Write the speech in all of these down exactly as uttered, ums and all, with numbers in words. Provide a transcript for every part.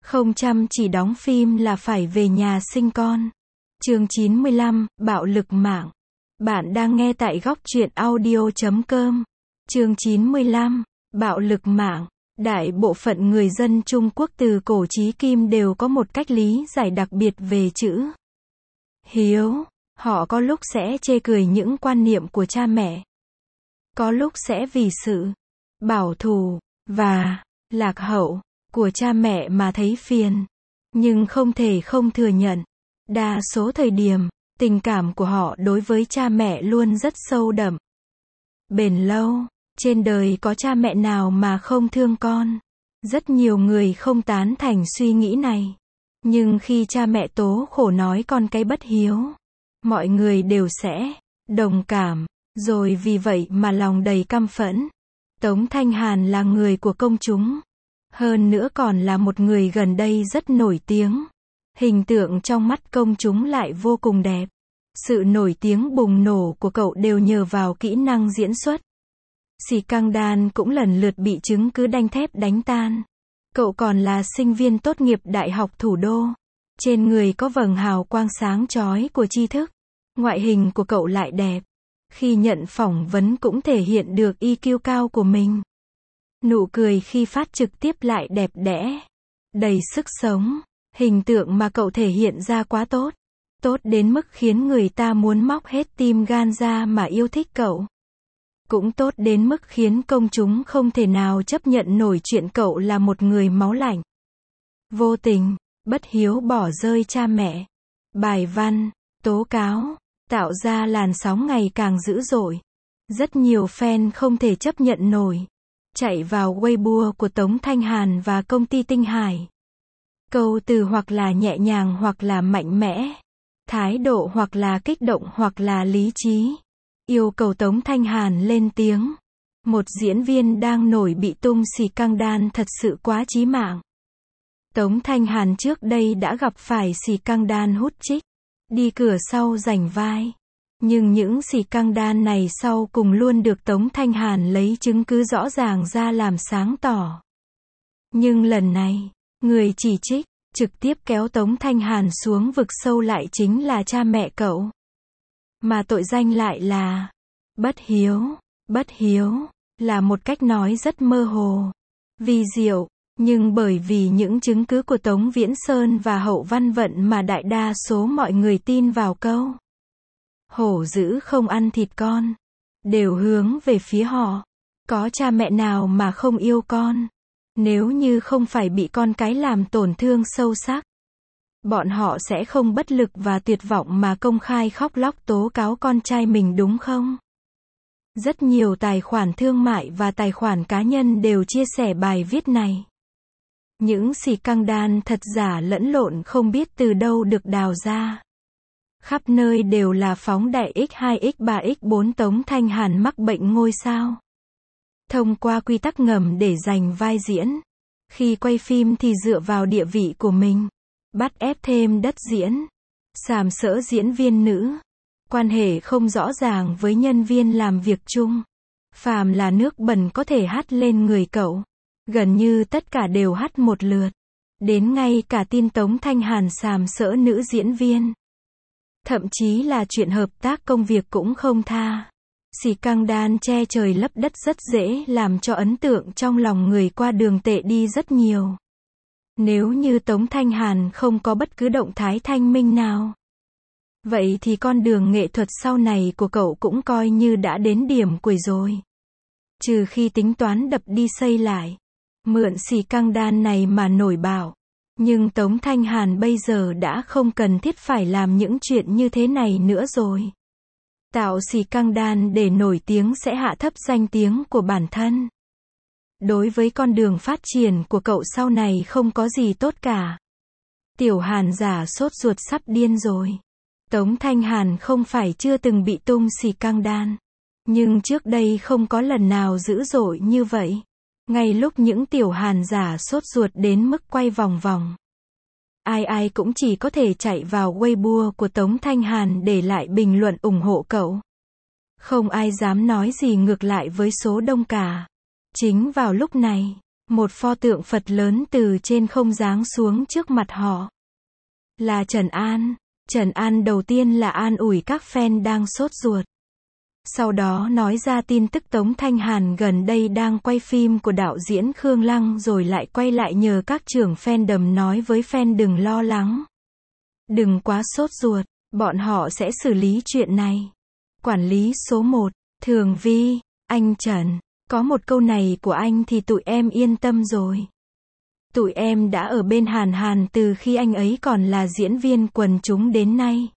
Không chăm chỉ đóng phim là phải về nhà sinh con. Chương chín mươi lăm, Bạo lực mạng. Bạn đang nghe tại góc truyện audio chấm com. Chương chín mươi lăm, Bạo lực mạng. Đại bộ phận người dân Trung Quốc từ cổ chí kim đều có một cách lý giải đặc biệt về chữ hiếu. Họ có lúc sẽ chê cười những quan niệm của cha mẹ. Có lúc sẽ vì sự bảo thủ và lạc hậu của cha mẹ mà thấy phiền. Nhưng không thể không thừa nhận, đa số thời điểm, tình cảm của họ đối với cha mẹ luôn rất sâu đậm, bền lâu. Trên đời có cha mẹ nào mà không thương con? Rất nhiều người không tán thành suy nghĩ này. Nhưng khi cha mẹ tố khổ nói con cái bất hiếu, mọi người đều sẽ đồng cảm, rồi vì vậy mà lòng đầy căm phẫn. Tống Thanh Hàn là người của công chúng. Hơn nữa còn là một người gần đây rất nổi tiếng. Hình tượng trong mắt công chúng lại vô cùng đẹp. Sự nổi tiếng bùng nổ của cậu đều nhờ vào kỹ năng diễn xuất. Sĩ Căng Đan cũng lần lượt bị chứng cứ đanh thép đánh tan. Cậu còn là sinh viên tốt nghiệp Đại học Thủ đô. Trên người có vầng hào quang sáng chói của tri thức. Ngoại hình của cậu lại đẹp. Khi nhận phỏng vấn cũng thể hiện được i kiu cao của mình. Nụ cười khi phát trực tiếp lại đẹp đẽ, đầy sức sống. Hình tượng mà cậu thể hiện ra quá tốt. Tốt đến mức khiến người ta muốn móc hết tim gan ra mà yêu thích cậu. Cũng tốt đến mức khiến công chúng không thể nào chấp nhận nổi chuyện cậu là một người máu lạnh, vô tình, bất hiếu bỏ rơi cha mẹ. Bài văn, tố cáo, tạo ra làn sóng ngày càng dữ dội. Rất nhiều fan không thể chấp nhận nổi. Chạy vào Weibo của Tống Thanh Hàn và công ty Tinh Hải. Câu từ hoặc là nhẹ nhàng hoặc là mạnh mẽ. Thái độ hoặc là kích động hoặc là lý trí. Yêu cầu Tống Thanh Hàn lên tiếng. Một diễn viên đang nổi bị tung xì căng đan thật sự quá chí mạng. Tống Thanh Hàn trước đây đã gặp phải xì căng đan hút chích, đi cửa sau giành vai. Nhưng những xì căng đan này sau cùng luôn được Tống Thanh Hàn lấy chứng cứ rõ ràng ra làm sáng tỏ. Nhưng lần này, người chỉ trích, trực tiếp kéo Tống Thanh Hàn xuống vực sâu lại chính là cha mẹ cậu. Mà tội danh lại là bất hiếu. Bất hiếu là một cách nói rất mơ hồ, vi diệu, nhưng bởi vì những chứng cứ của Tống Viễn Sơn và Hậu Văn Vận mà đại đa số mọi người tin vào câu hổ dữ không ăn thịt con, đều hướng về phía họ. Có cha mẹ nào mà không yêu con? Nếu như không phải bị con cái làm tổn thương sâu sắc, bọn họ sẽ không bất lực và tuyệt vọng mà công khai khóc lóc tố cáo con trai mình đúng không? Rất nhiều tài khoản thương mại và tài khoản cá nhân đều chia sẻ bài viết này. Những xì căng đan thật giả lẫn lộn không biết từ đâu được đào ra. Khắp nơi đều là phóng đại x hai x ba x bốn Tống Thanh Hàn mắc bệnh ngôi sao. Thông qua quy tắc ngầm để giành vai diễn. Khi quay phim thì dựa vào địa vị của mình. Bắt ép thêm đất diễn. Sàm sỡ diễn viên nữ. Quan hệ không rõ ràng với nhân viên làm việc chung. Phàm là nước bẩn có thể hắt lên người cậu. Gần như tất cả đều hắt một lượt. Đến ngay cả tin Tống Thanh Hàn sàm sỡ nữ diễn viên. Thậm chí là chuyện hợp tác công việc cũng không tha. Xì căng đan che trời lấp đất rất dễ làm cho ấn tượng trong lòng người qua đường tệ đi rất nhiều. Nếu như Tống Thanh Hàn không có bất cứ động thái thanh minh nào, vậy thì con đường nghệ thuật sau này của cậu cũng coi như đã đến điểm cuối rồi. Trừ khi tính toán đập đi xây lại, mượn xì căng đan này mà nổi bạo. Nhưng Tống Thanh Hàn bây giờ đã không cần thiết phải làm những chuyện như thế này nữa rồi. Tạo xì căng đan để nổi tiếng sẽ hạ thấp danh tiếng của bản thân. Đối với con đường phát triển của cậu sau này không có gì tốt cả. Tiểu Hàn giả sốt ruột sắp điên rồi. Tống Thanh Hàn không phải chưa từng bị tung xì căng đan. Nhưng trước đây không có lần nào dữ dội như vậy. Ngay lúc những tiểu Hàn giả sốt ruột đến mức quay vòng vòng. Ai ai cũng chỉ có thể chạy vào Weibo của Tống Thanh Hàn để lại bình luận ủng hộ cậu. Không ai dám nói gì ngược lại với số đông cả. Chính vào lúc này, Một pho tượng Phật lớn từ trên không giáng xuống trước mặt họ. Là Trần An. Trần An đầu tiên là an ủi các fan đang sốt ruột. Sau đó nói ra tin tức Tống Thanh Hàn gần đây đang quay phim của đạo diễn Khương Lăng, rồi lại quay lại nhờ các trưởng fandom nói với fan đừng lo lắng. Đừng quá sốt ruột, bọn họ sẽ xử lý chuyện này. Quản lý số một, Thường Vi, anh Trần, có một câu này của anh thì tụi em yên tâm rồi. Tụi em đã ở bên Hàn Hàn từ khi anh ấy còn là diễn viên quần chúng đến nay.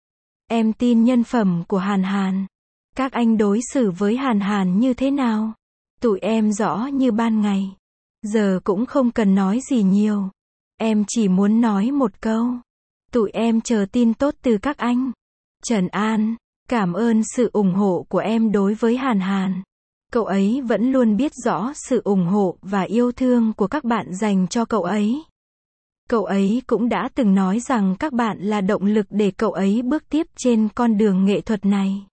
Em tin nhân phẩm của Hàn Hàn. Các anh đối xử với Hàn Hàn như thế nào? Tụi em rõ như ban ngày. Giờ cũng không cần nói gì nhiều. Em chỉ muốn nói một câu. Tụi em chờ tin tốt từ các anh. Trần An, cảm ơn sự ủng hộ của em đối với Hàn Hàn. Cậu ấy vẫn luôn biết rõ sự ủng hộ và yêu thương của các bạn dành cho cậu ấy. Cậu ấy cũng đã từng nói rằng các bạn là động lực để cậu ấy bước tiếp trên con đường nghệ thuật này.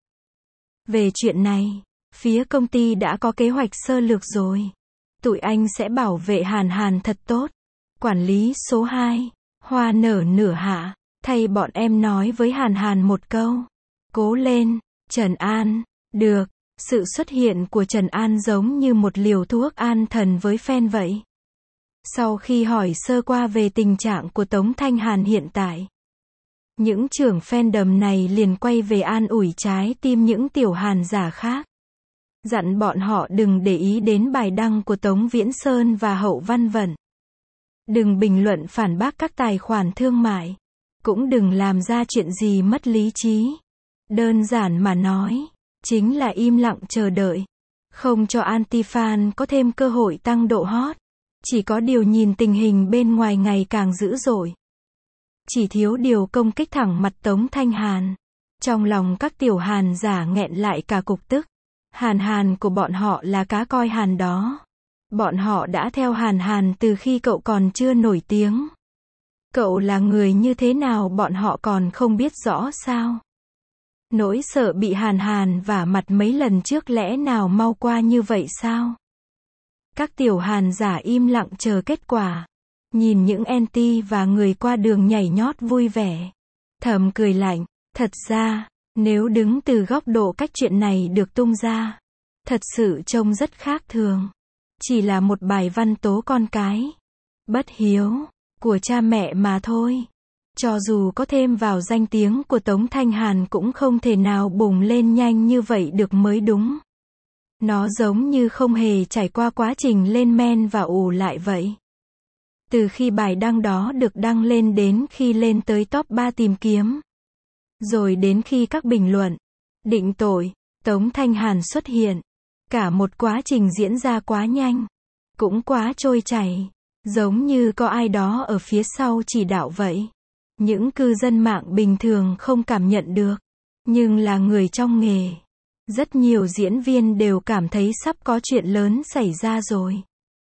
Về chuyện này, phía công ty đã có kế hoạch sơ lược rồi. Tụi anh sẽ bảo vệ Hàn Hàn thật tốt. Quản lý số hai, Hoa nở nửa hạ, thay bọn em nói với Hàn Hàn một câu. Cố lên, Trần An. Được. Sự xuất hiện của Trần An giống như một liều thuốc an thần với fan vậy. Sau khi hỏi sơ qua về tình trạng của Tống Thanh Hàn hiện tại, những trưởng fandom này liền quay về an ủi trái tim những tiểu Hàn giả khác. Dặn bọn họ đừng để ý đến bài đăng của Tống Viễn Sơn và Hậu Văn Vận. Đừng bình luận phản bác các tài khoản thương mại. Cũng đừng làm ra chuyện gì mất lý trí. Đơn giản mà nói, chính là im lặng chờ đợi. Không cho anti-fan có thêm cơ hội tăng độ hot. Chỉ có điều nhìn tình hình bên ngoài ngày càng dữ dội. Chỉ thiếu điều công kích thẳng mặt Tống Thanh Hàn. Trong lòng các tiểu Hàn giả nghẹn lại cả cục tức. Hàn Hàn của bọn họ là cá coi Hàn đó. Bọn họ đã theo Hàn Hàn từ khi cậu còn chưa nổi tiếng. Cậu là người như thế nào bọn họ còn không biết rõ sao? Nỗi sợ bị Hàn Hàn vả mặt mấy lần trước lẽ nào mau qua như vậy sao? Các tiểu Hàn giả im lặng chờ kết quả. Nhìn những anti và người qua đường nhảy nhót vui vẻ. Thầm cười lạnh. Thật ra, nếu đứng từ góc độ cách chuyện này được tung ra, thật sự trông rất khác thường. Chỉ là một bài văn tố con cái bất hiếu của cha mẹ mà thôi. Cho dù có thêm vào danh tiếng của Tống Thanh Hàn cũng không thể nào bùng lên nhanh như vậy được mới đúng. Nó giống như không hề trải qua quá trình lên men và ủ lại vậy. Từ khi bài đăng đó được đăng lên đến khi lên tới top ba tìm kiếm. Rồi đến khi các bình luận, định tội, Tống Thanh Hàn xuất hiện. Cả một quá trình diễn ra quá nhanh. Cũng quá trôi chảy. Giống như có ai đó ở phía sau chỉ đạo vậy. Những cư dân mạng bình thường không cảm nhận được. Nhưng là người trong nghề. Rất nhiều diễn viên đều cảm thấy sắp có chuyện lớn xảy ra rồi.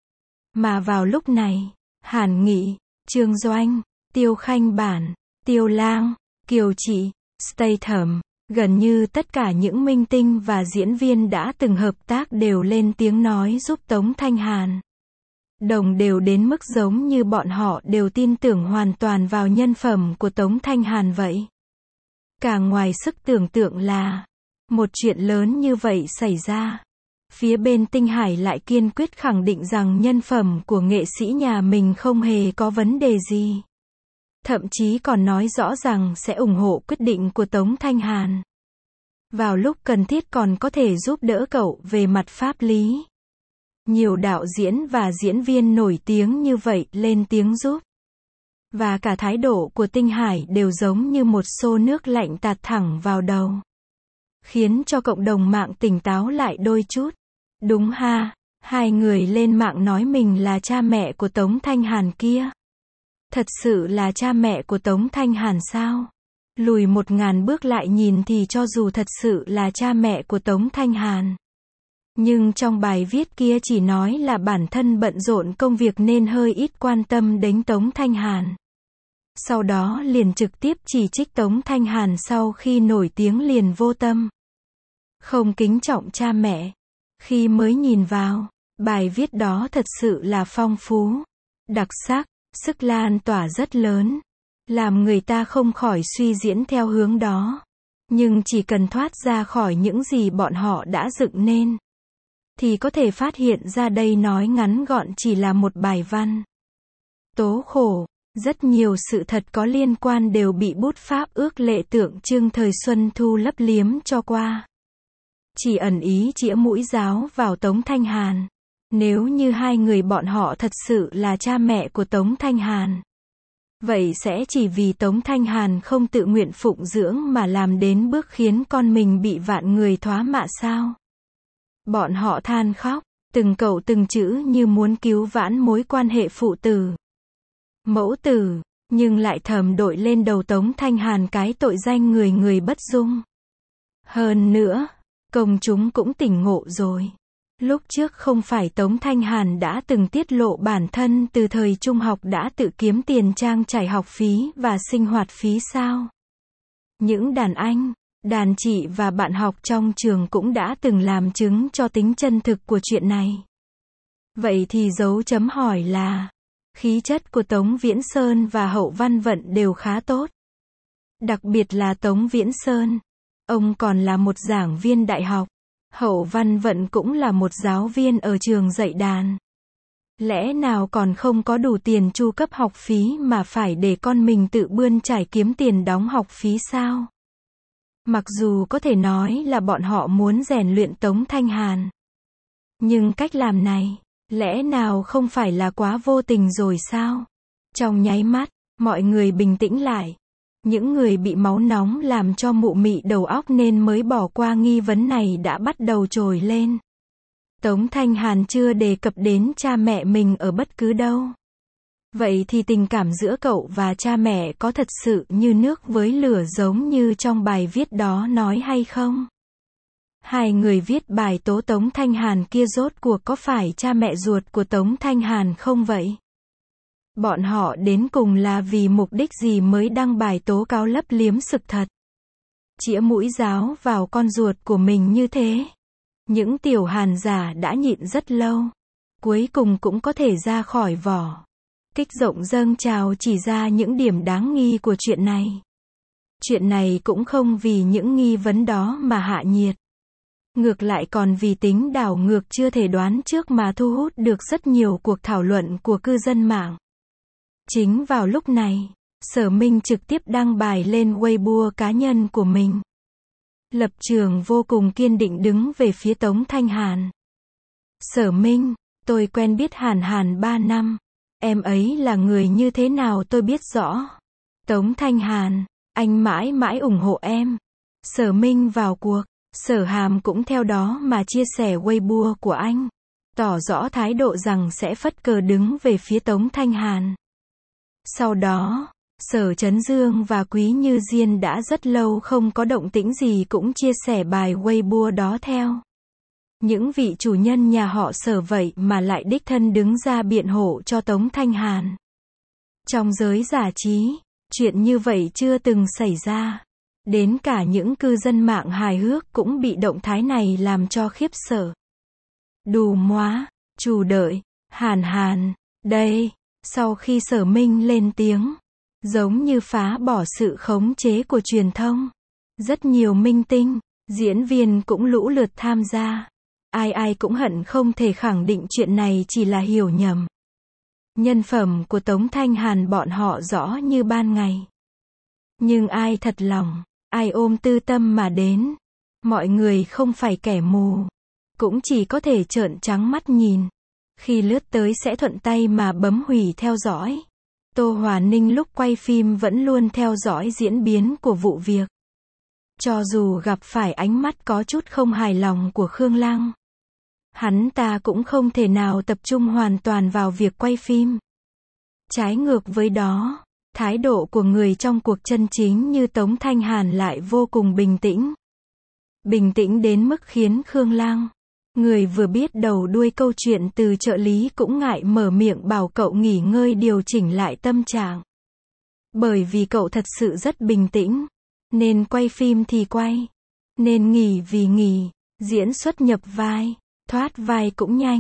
Mà vào lúc này, Hàn Nghị, Trương Doanh, Tiêu Khanh Bản, Tiêu Lang, Kiều Trị, Statham, gần như tất cả những minh tinh và diễn viên đã từng hợp tác đều lên tiếng nói giúp Tống Thanh Hàn. Đồng đều đến mức giống như bọn họ đều tin tưởng hoàn toàn vào nhân phẩm của Tống Thanh Hàn vậy. Càng ngoài sức tưởng tượng là, một chuyện lớn như vậy xảy ra. Phía bên Tinh Hải lại kiên quyết khẳng định rằng nhân phẩm của nghệ sĩ nhà mình không hề có vấn đề gì. Thậm chí còn nói rõ rằng sẽ ủng hộ quyết định của Tống Thanh Hàn. Vào lúc cần thiết còn có thể giúp đỡ cậu về mặt pháp lý. Nhiều đạo diễn và diễn viên nổi tiếng như vậy lên tiếng giúp. Và cả thái độ của Tinh Hải đều giống như một xô nước lạnh tạt thẳng vào đầu. Khiến cho cộng đồng mạng tỉnh táo lại đôi chút. Đúng ha, hai người lên mạng nói mình là cha mẹ của Tống Thanh Hàn kia. Thật sự là cha mẹ của Tống Thanh Hàn sao? Lùi một ngàn bước lại nhìn thì cho dù thật sự là cha mẹ của Tống Thanh Hàn. Nhưng trong bài viết kia chỉ nói là bản thân bận rộn công việc nên hơi ít quan tâm đến Tống Thanh Hàn. Sau đó liền trực tiếp chỉ trích Tống Thanh Hàn sau khi nổi tiếng liền vô tâm. Không kính trọng cha mẹ. Khi mới nhìn vào, Bài viết đó thật sự là phong phú, đặc sắc, sức lan tỏa rất lớn, làm người ta không khỏi suy diễn theo hướng đó. Nhưng chỉ cần thoát ra khỏi những gì bọn họ đã dựng nên, thì có thể phát hiện ra đây nói ngắn gọn chỉ là một bài văn. Tố khổ, rất nhiều sự thật có liên quan đều bị bút pháp ước lệ tượng trưng thời Xuân Thu lấp liếm cho qua. Chỉ ẩn ý chĩa mũi giáo vào Tống Thanh Hàn. Nếu như hai người bọn họ thật sự là cha mẹ của Tống Thanh Hàn, vậy sẽ chỉ vì Tống Thanh Hàn không tự nguyện phụng dưỡng mà làm đến bước khiến con mình bị vạn người thoá mạ sao? Bọn họ than khóc, từng câu từng chữ như muốn cứu vãn mối quan hệ phụ tử, mẫu tử, nhưng lại thầm đội lên đầu Tống Thanh Hàn cái tội danh người người bất dung. Hơn nữa, công chúng cũng tỉnh ngộ rồi. Lúc trước không phải Tống Thanh Hàn đã từng tiết lộ bản thân từ thời trung học đã tự kiếm tiền trang trải học phí và sinh hoạt phí sao? Những đàn anh, đàn chị và bạn học trong trường cũng đã từng làm chứng cho tính chân thực của chuyện này. Vậy thì dấu chấm hỏi là, khí chất của Tống Viễn Sơn và Hậu Văn Vận đều khá tốt. Đặc biệt là Tống Viễn Sơn. Ông còn là một giảng viên đại học. Hậu Văn Vận cũng là một giáo viên ở trường dạy đàn. Lẽ nào còn không có đủ tiền chu cấp học phí mà phải để con mình tự bươn trải kiếm tiền đóng học phí sao? Mặc dù có thể nói là bọn họ muốn rèn luyện Tống Thanh Hàn, nhưng cách làm này, lẽ nào không phải là quá vô tình rồi sao? Trong nháy mắt, mọi người bình tĩnh lại. Những người bị máu nóng làm cho mụ mị đầu óc nên mới bỏ qua nghi vấn này đã bắt đầu trồi lên. Tống Thanh Hàn chưa đề cập đến cha mẹ mình ở bất cứ đâu. Vậy thì tình cảm giữa cậu và cha mẹ có thật sự như nước với lửa giống như trong bài viết đó nói hay không? Hai người viết bài tố Tống Thanh Hàn kia rốt cuộc có phải cha mẹ ruột của Tống Thanh Hàn không vậy? Bọn họ đến cùng là vì mục đích gì mới đăng bài tố cáo lấp liếm sự thật? Chĩa mũi giáo vào con ruột của mình như thế. Những tiểu Hàn giả đã nhịn rất lâu, cuối cùng cũng có thể ra khỏi vỏ. Kích rộng dâng trào chỉ ra những điểm đáng nghi của chuyện này. Chuyện này cũng không vì những nghi vấn đó mà hạ nhiệt. Ngược lại còn vì tính đảo ngược chưa thể đoán trước mà thu hút được rất nhiều cuộc thảo luận của cư dân mạng. Chính vào lúc này, Sở Minh trực tiếp đăng bài lên Weibo cá nhân của mình. Lập trường vô cùng kiên định đứng về phía Tống Thanh Hàn. Sở Minh, tôi quen biết Hàn Hàn ba năm. Em ấy là người như thế nào tôi biết rõ. Tống Thanh Hàn, anh mãi mãi ủng hộ em. Sở Minh vào cuộc, Sở Hàm cũng theo đó mà chia sẻ Weibo của anh, tỏ rõ thái độ rằng sẽ phất cờ đứng về phía Tống Thanh Hàn. Sau đó, Sở Chấn Dương và Quý Như Diên đã rất lâu không có động tĩnh gì cũng chia sẻ bài Weibo đó theo. Những vị chủ nhân nhà họ Sở vậy mà lại đích thân đứng ra biện hộ cho Tống Thanh Hàn. Trong giới giải trí, chuyện như vậy chưa từng xảy ra. Đến cả những cư dân mạng hài hước cũng bị động thái này làm cho khiếp sợ. Đù móa, chủ đợi, Hàn Hàn, đây, sau khi Sở Minh lên tiếng, giống như phá bỏ sự khống chế của truyền thông. Rất nhiều minh tinh, diễn viên cũng lũ lượt tham gia. Ai ai cũng hận không thể khẳng định chuyện này chỉ là hiểu nhầm. Nhân phẩm của Tống Thanh Hàn bọn họ rõ như ban ngày. Nhưng ai thật lòng, ai ôm tư tâm mà đến. Mọi người không phải kẻ mù, cũng chỉ có thể trợn trắng mắt nhìn. Khi lướt tới sẽ thuận tay mà bấm hủy theo dõi. Tô Hòa Ninh lúc quay phim vẫn luôn theo dõi diễn biến của vụ việc. Cho dù gặp phải ánh mắt có chút không hài lòng của Khương Lăng, hắn ta cũng không thể nào tập trung hoàn toàn vào việc quay phim. Trái ngược với đó, thái độ của người trong cuộc chân chính như Tống Thanh Hàn lại vô cùng bình tĩnh. Bình tĩnh đến mức khiến Khương Lăng, người vừa biết đầu đuôi câu chuyện từ trợ lý cũng ngại mở miệng bảo cậu nghỉ ngơi điều chỉnh lại tâm trạng. Bởi vì cậu thật sự rất bình tĩnh, nên quay phim thì quay, nên nghỉ vì nghỉ, diễn xuất nhập vai, thoát vai cũng nhanh,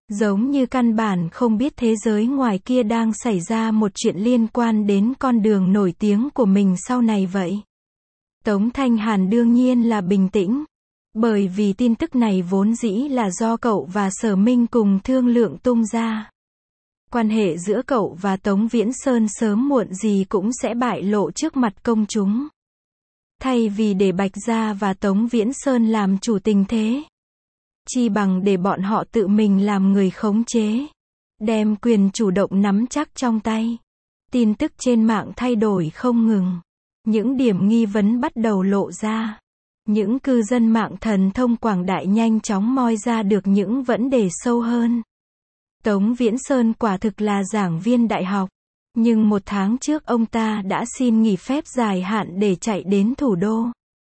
Giống như căn bản không biết thế giới ngoài kia đang xảy ra một chuyện liên quan đến con đường nổi tiếng của mình sau này vậy. Tống Thanh Hàn đương nhiên là bình tĩnh. Bởi vì tin tức này vốn dĩ là do cậu và Sở Minh cùng thương lượng tung ra. Quan hệ giữa cậu và Tống Viễn Sơn sớm muộn gì cũng sẽ bại lộ trước mặt công chúng. Thay vì để Bạch Gia và Tống Viễn Sơn làm chủ tình thế, chi bằng để bọn họ tự mình làm người khống chế, đem quyền chủ động nắm chắc trong tay. Tin tức trên mạng thay đổi không ngừng. Những điểm nghi vấn bắt đầu lộ ra. Những cư dân mạng thần thông quảng đại nhanh chóng moi ra được những vấn đề sâu hơn. Tống Viễn Sơn quả thực là giảng viên đại học. Nhưng một tháng trước ông ta đã xin nghỉ phép dài hạn để chạy đến thủ đô.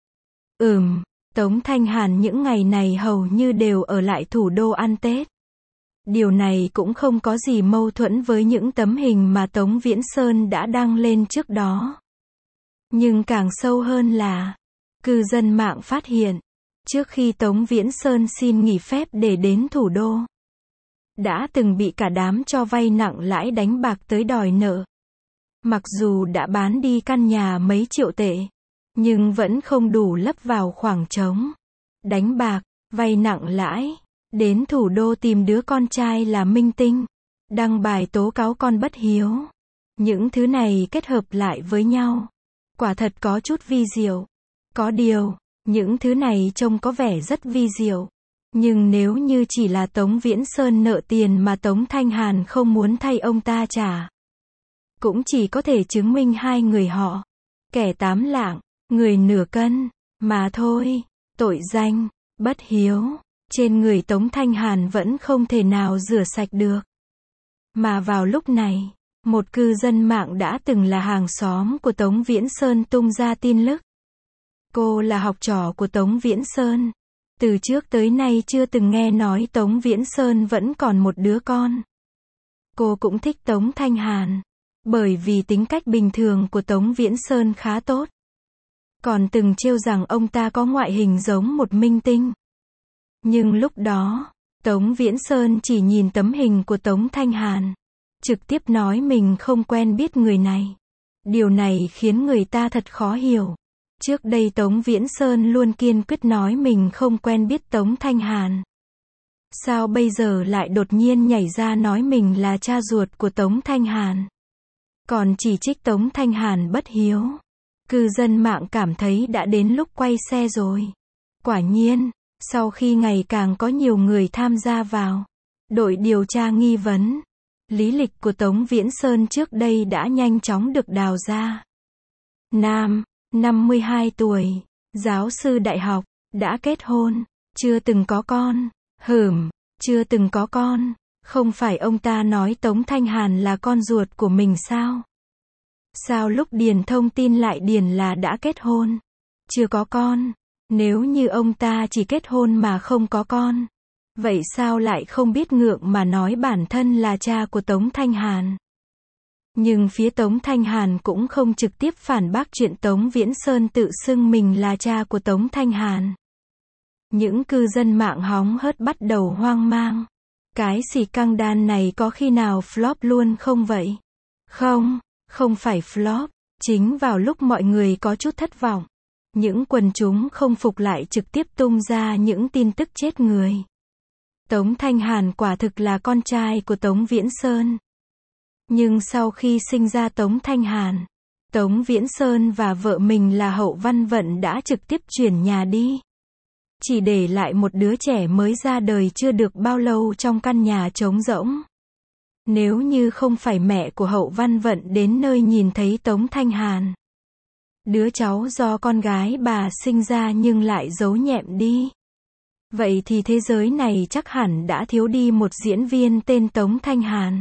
Ừm, Tống Thanh Hàn những ngày này hầu như đều ở lại thủ đô ăn Tết. Điều này cũng không có gì mâu thuẫn với những tấm hình mà Tống Viễn Sơn đã đăng lên trước đó. Nhưng càng sâu hơn là, cư dân mạng phát hiện, trước khi Tống Viễn Sơn xin nghỉ phép để đến thủ đô, đã từng bị cả đám cho vay nặng lãi đánh bạc tới đòi nợ. Mặc dù đã bán đi căn nhà mấy triệu tệ, nhưng vẫn không đủ lấp vào khoảng trống. Đánh bạc, vay nặng lãi, đến thủ đô tìm đứa con trai là minh tinh, đăng bài tố cáo con bất hiếu. Những thứ này kết hợp lại với nhau, quả thật có chút vi diệu. Có điều, những thứ này trông có vẻ rất vi diệu. Nhưng nếu như chỉ là Tống Viễn Sơn nợ tiền mà Tống Thanh Hàn không muốn thay ông ta trả, cũng chỉ có thể chứng minh hai người họ, kẻ tám lạng, người nửa cân, mà thôi. Tội danh, bất hiếu, trên người Tống Thanh Hàn vẫn không thể nào rửa sạch được. Mà vào lúc này, một cư dân mạng đã từng là hàng xóm của Tống Viễn Sơn tung ra tin tức. Cô là học trò của Tống Viễn Sơn. Từ trước tới nay chưa từng nghe nói Tống Viễn Sơn vẫn còn một đứa con. Cô cũng thích Tống Thanh Hàn, bởi vì tính cách bình thường của Tống Viễn Sơn khá tốt. Còn từng trêu rằng ông ta có ngoại hình giống một minh tinh. Nhưng lúc đó, Tống Viễn Sơn chỉ nhìn tấm hình của Tống Thanh Hàn, trực tiếp nói mình không quen biết người này. Điều này khiến người ta thật khó hiểu. Trước đây Tống Viễn Sơn luôn kiên quyết nói mình không quen biết Tống Thanh Hàn. Sao bây giờ lại đột nhiên nhảy ra nói mình là cha ruột của Tống Thanh Hàn? Còn chỉ trích Tống Thanh Hàn bất hiếu. Cư dân mạng cảm thấy đã đến lúc quay xe rồi. Quả nhiên, sau khi ngày càng có nhiều người tham gia vào đội điều tra nghi vấn, lý lịch của Tống Viễn Sơn trước đây đã nhanh chóng được đào ra. Nam, năm mươi hai tuổi, giáo sư đại học, đã kết hôn, chưa từng có con. Hửm, chưa từng có con, không phải ông ta nói Tống Thanh Hàn là con ruột của mình sao? Sao lúc điền thông tin lại điền là đã kết hôn, chưa có con? Nếu như ông ta chỉ kết hôn mà không có con, vậy sao lại không biết ngượng mà nói bản thân là cha của Tống Thanh Hàn? Nhưng phía Tống Thanh Hàn cũng không trực tiếp phản bác chuyện Tống Viễn Sơn tự xưng mình là cha của Tống Thanh Hàn. Những cư dân mạng hóng hớt bắt đầu hoang mang. Cái xì căng đan này có khi nào flop luôn không vậy? Không, không phải flop. Chính vào lúc mọi người có chút thất vọng, những quần chúng không phục lại trực tiếp tung ra những tin tức chết người. Tống Thanh Hàn quả thực là con trai của Tống Viễn Sơn. Nhưng sau khi sinh ra Tống Thanh Hàn, Tống Viễn Sơn và vợ mình là Hậu Văn Vận đã trực tiếp chuyển nhà đi. Chỉ để lại một đứa trẻ mới ra đời chưa được bao lâu trong căn nhà trống rỗng. Nếu như không phải mẹ của Hậu Văn Vận đến nơi nhìn thấy Tống Thanh Hàn, đứa cháu do con gái bà sinh ra nhưng lại giấu nhẹm đi, vậy thì thế giới này chắc hẳn đã thiếu đi một diễn viên tên Tống Thanh Hàn,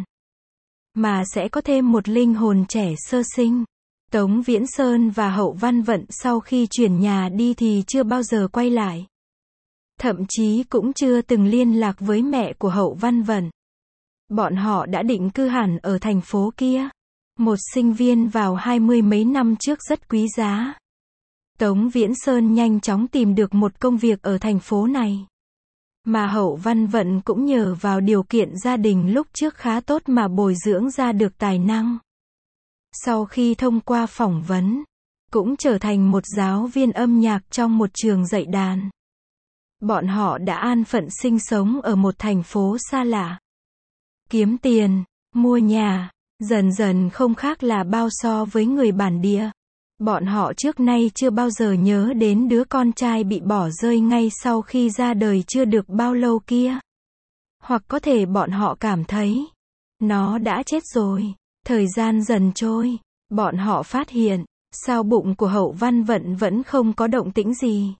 mà sẽ có thêm một linh hồn trẻ sơ sinh. Tống Viễn Sơn và Hậu Văn Vận sau khi chuyển nhà đi thì chưa bao giờ quay lại. Thậm chí cũng chưa từng liên lạc với mẹ của Hậu Văn Vận. Bọn họ đã định cư hẳn ở thành phố kia. Một sinh viên vào hai mươi mấy năm trước rất quý giá. Tống Viễn Sơn nhanh chóng tìm được một công việc ở thành phố này. Mà Hậu Văn Vận cũng nhờ vào điều kiện gia đình lúc trước khá tốt mà bồi dưỡng ra được tài năng. Sau khi thông qua phỏng vấn, cũng trở thành một giáo viên âm nhạc trong một trường dạy đàn. Bọn họ đã an phận sinh sống ở một thành phố xa lạ. Kiếm tiền, mua nhà, dần dần không khác là bao so với người bản địa. Bọn họ trước nay chưa bao giờ nhớ đến đứa con trai bị bỏ rơi ngay sau khi ra đời chưa được bao lâu kia. Hoặc có thể bọn họ cảm thấy, nó đã chết rồi. Thời gian dần trôi, bọn họ phát hiện, sao bụng của Hậu Văn Vận vẫn không có động tĩnh gì.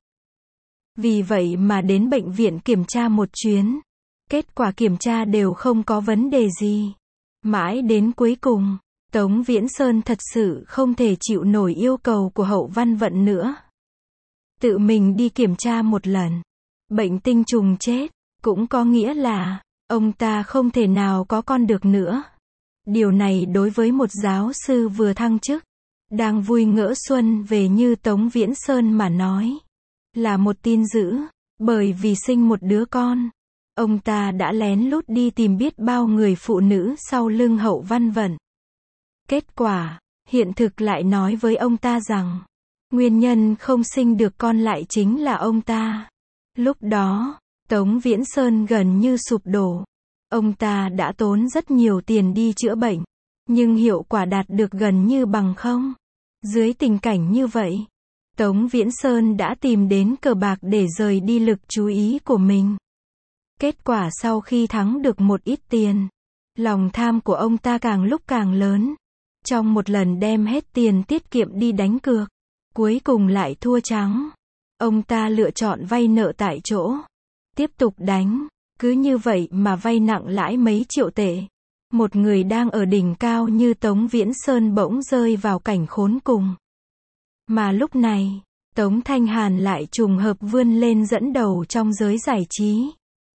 Vì vậy mà đến bệnh viện kiểm tra một chuyến. Kết quả kiểm tra đều không có vấn đề gì. Mãi đến cuối cùng, Tống Viễn Sơn thật sự không thể chịu nổi yêu cầu của Hậu Văn Vận nữa. Tự mình đi kiểm tra một lần. Bệnh tinh trùng chết, cũng có nghĩa là, ông ta không thể nào có con được nữa. Điều này đối với một giáo sư vừa thăng chức, đang vui ngỡ xuân về như Tống Viễn Sơn mà nói, là một tin dữ, bởi vì sinh một đứa con. Ông ta đã lén lút đi tìm biết bao người phụ nữ sau lưng Hậu Văn Vận. Kết quả, hiện thực lại nói với ông ta rằng, nguyên nhân không sinh được con lại chính là ông ta. Lúc đó, Tống Viễn Sơn gần như sụp đổ. Ông ta đã tốn rất nhiều tiền đi chữa bệnh, nhưng hiệu quả đạt được gần như bằng không. Dưới tình cảnh như vậy, Tống Viễn Sơn đã tìm đến cờ bạc để rời đi lực chú ý của mình. Kết quả sau khi thắng được một ít tiền, lòng tham của ông ta càng lúc càng lớn. Trong một lần đem hết tiền tiết kiệm đi đánh cược, cuối cùng lại thua trắng. Ông ta lựa chọn vay nợ tại chỗ, tiếp tục đánh. Cứ như vậy mà vay nặng lãi mấy triệu tệ. Một người đang ở đỉnh cao như Tống Viễn Sơn bỗng rơi vào cảnh khốn cùng. Mà lúc này, Tống Thanh Hàn lại trùng hợp vươn lên dẫn đầu trong giới giải trí.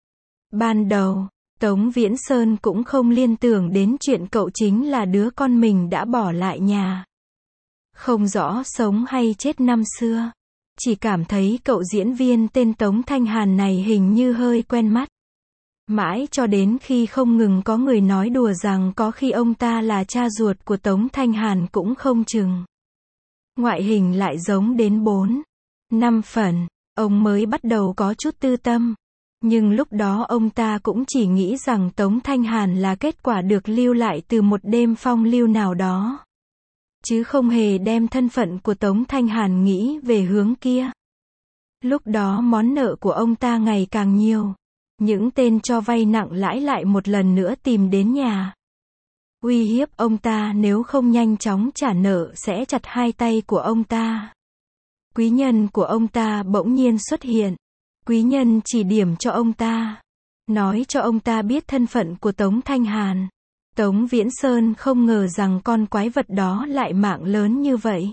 Ban đầu, Tống Viễn Sơn cũng không liên tưởng đến chuyện cậu chính là đứa con mình đã bỏ lại nhà. Không rõ sống hay chết năm xưa. Chỉ cảm thấy cậu diễn viên tên Tống Thanh Hàn này hình như hơi quen mắt. Mãi cho đến khi không ngừng có người nói đùa rằng có khi ông ta là cha ruột của Tống Thanh Hàn cũng không chừng. Ngoại hình lại giống đến bốn, năm phần, ông mới bắt đầu có chút tư tâm. Nhưng lúc đó ông ta cũng chỉ nghĩ rằng Tống Thanh Hàn là kết quả được lưu lại từ một đêm phong lưu nào đó. Chứ không hề đem thân phận của Tống Thanh Hàn nghĩ về hướng kia. Lúc đó món nợ của ông ta ngày càng nhiều. Những tên cho vay nặng lãi lại một lần nữa tìm đến nhà. Uy hiếp ông ta nếu không nhanh chóng trả nợ sẽ chặt hai tay của ông ta. Quý nhân của ông ta bỗng nhiên xuất hiện. Quý nhân chỉ điểm cho ông ta. Nói cho ông ta biết thân phận của Tống Thanh Hàn. Tống Viễn Sơn không ngờ rằng con quái vật đó lại mạng lớn như vậy.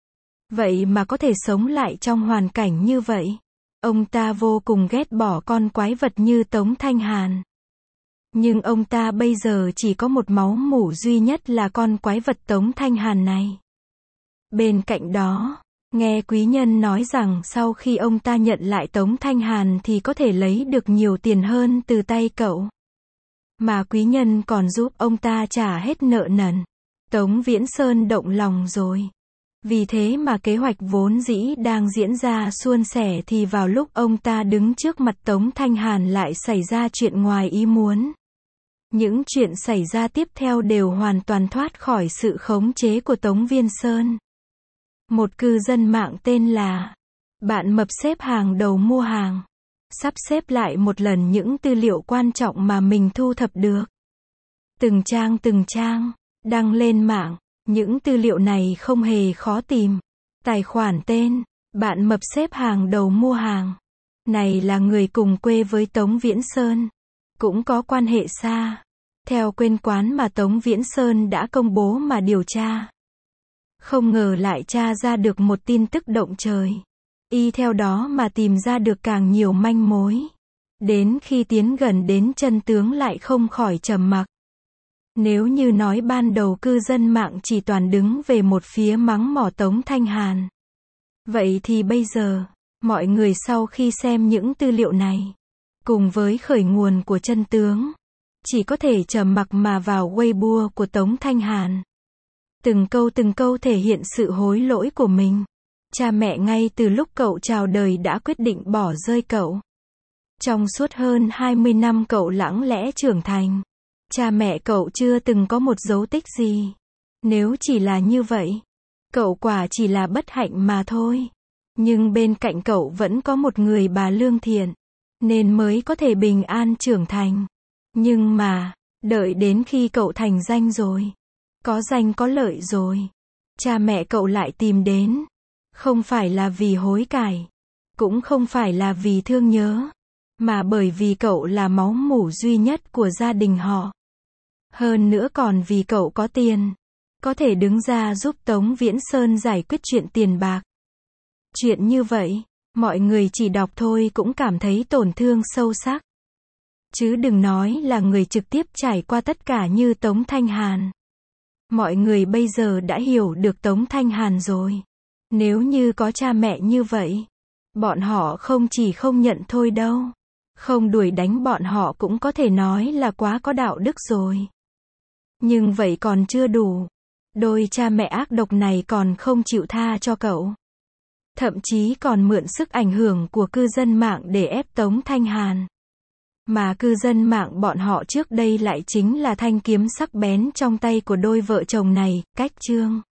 Vậy mà có thể sống lại trong hoàn cảnh như vậy. Ông ta vô cùng ghét bỏ con quái vật như Tống Thanh Hàn. Nhưng ông ta bây giờ chỉ có một máu mủ duy nhất là con quái vật Tống Thanh Hàn này. Bên cạnh đó, nghe quý nhân nói rằng sau khi ông ta nhận lại Tống Thanh Hàn thì có thể lấy được nhiều tiền hơn từ tay cậu. Mà quý nhân còn giúp ông ta trả hết nợ nần. Tống Viễn Sơn động lòng rồi. Vì thế mà kế hoạch vốn dĩ đang diễn ra suôn sẻ thì vào lúc ông ta đứng trước mặt Tống Thanh Hàn lại xảy ra chuyện ngoài ý muốn. Những chuyện xảy ra tiếp theo đều hoàn toàn thoát khỏi sự khống chế của Tống Viễn Sơn. Một cư dân mạng tên là Bạn Mập xếp hàng đầu mua hàng. Sắp xếp lại một lần những tư liệu quan trọng mà mình thu thập được. Từng trang từng trang, đăng lên mạng. Những tư liệu này không hề khó tìm. Tài khoản tên, Bạn Mập xếp hàng đầu mua hàng. Này là người cùng quê với Tống Viễn Sơn. Cũng có quan hệ xa. Theo quên quán mà Tống Viễn Sơn đã công bố mà điều tra. Không ngờ lại tra ra được một tin tức động trời. Y theo đó mà tìm ra được càng nhiều manh mối. Đến khi tiến gần đến chân tướng lại không khỏi trầm mặc. Nếu như nói ban đầu cư dân mạng chỉ toàn đứng về một phía mắng mỏ Tống Thanh Hàn. Vậy thì bây giờ, mọi người sau khi xem những tư liệu này, cùng với khởi nguồn của chân tướng. Chỉ có thể trầm mặc mà vào Weibo của Tống Thanh Hàn. Từng câu từng câu thể hiện sự hối lỗi của mình. Cha mẹ ngay từ lúc cậu chào đời đã quyết định bỏ rơi cậu. Trong suốt hơn hai mươi năm cậu lặng lẽ trưởng thành. Cha mẹ cậu chưa từng có một dấu tích gì. Nếu chỉ là như vậy, cậu quả chỉ là bất hạnh mà thôi. Nhưng bên cạnh cậu vẫn có một người bà lương thiện, nên mới có thể bình an trưởng thành. Nhưng mà, đợi đến khi cậu thành danh rồi, có danh có lợi rồi, cha mẹ cậu lại tìm đến. Không phải là vì hối cải, cũng không phải là vì thương nhớ, mà bởi vì cậu là máu mủ duy nhất của gia đình họ. Hơn nữa còn vì cậu có tiền, có thể đứng ra giúp Tống Viễn Sơn giải quyết chuyện tiền bạc. Chuyện như vậy, mọi người chỉ đọc thôi cũng cảm thấy tổn thương sâu sắc. Chứ đừng nói là người trực tiếp trải qua tất cả như Tống Thanh Hàn. Mọi người bây giờ đã hiểu được Tống Thanh Hàn rồi. Nếu như có cha mẹ như vậy, bọn họ không chỉ không nhận thôi đâu. Không đuổi đánh bọn họ cũng có thể nói là quá có đạo đức rồi. Nhưng vậy còn chưa đủ. Đôi cha mẹ ác độc này còn không chịu tha cho cậu. Thậm chí còn mượn sức ảnh hưởng của cư dân mạng để ép Tống Thanh Hàn. Mà cư dân mạng bọn họ trước đây lại chính là thanh kiếm sắc bén trong tay của đôi vợ chồng này, Cách Trương.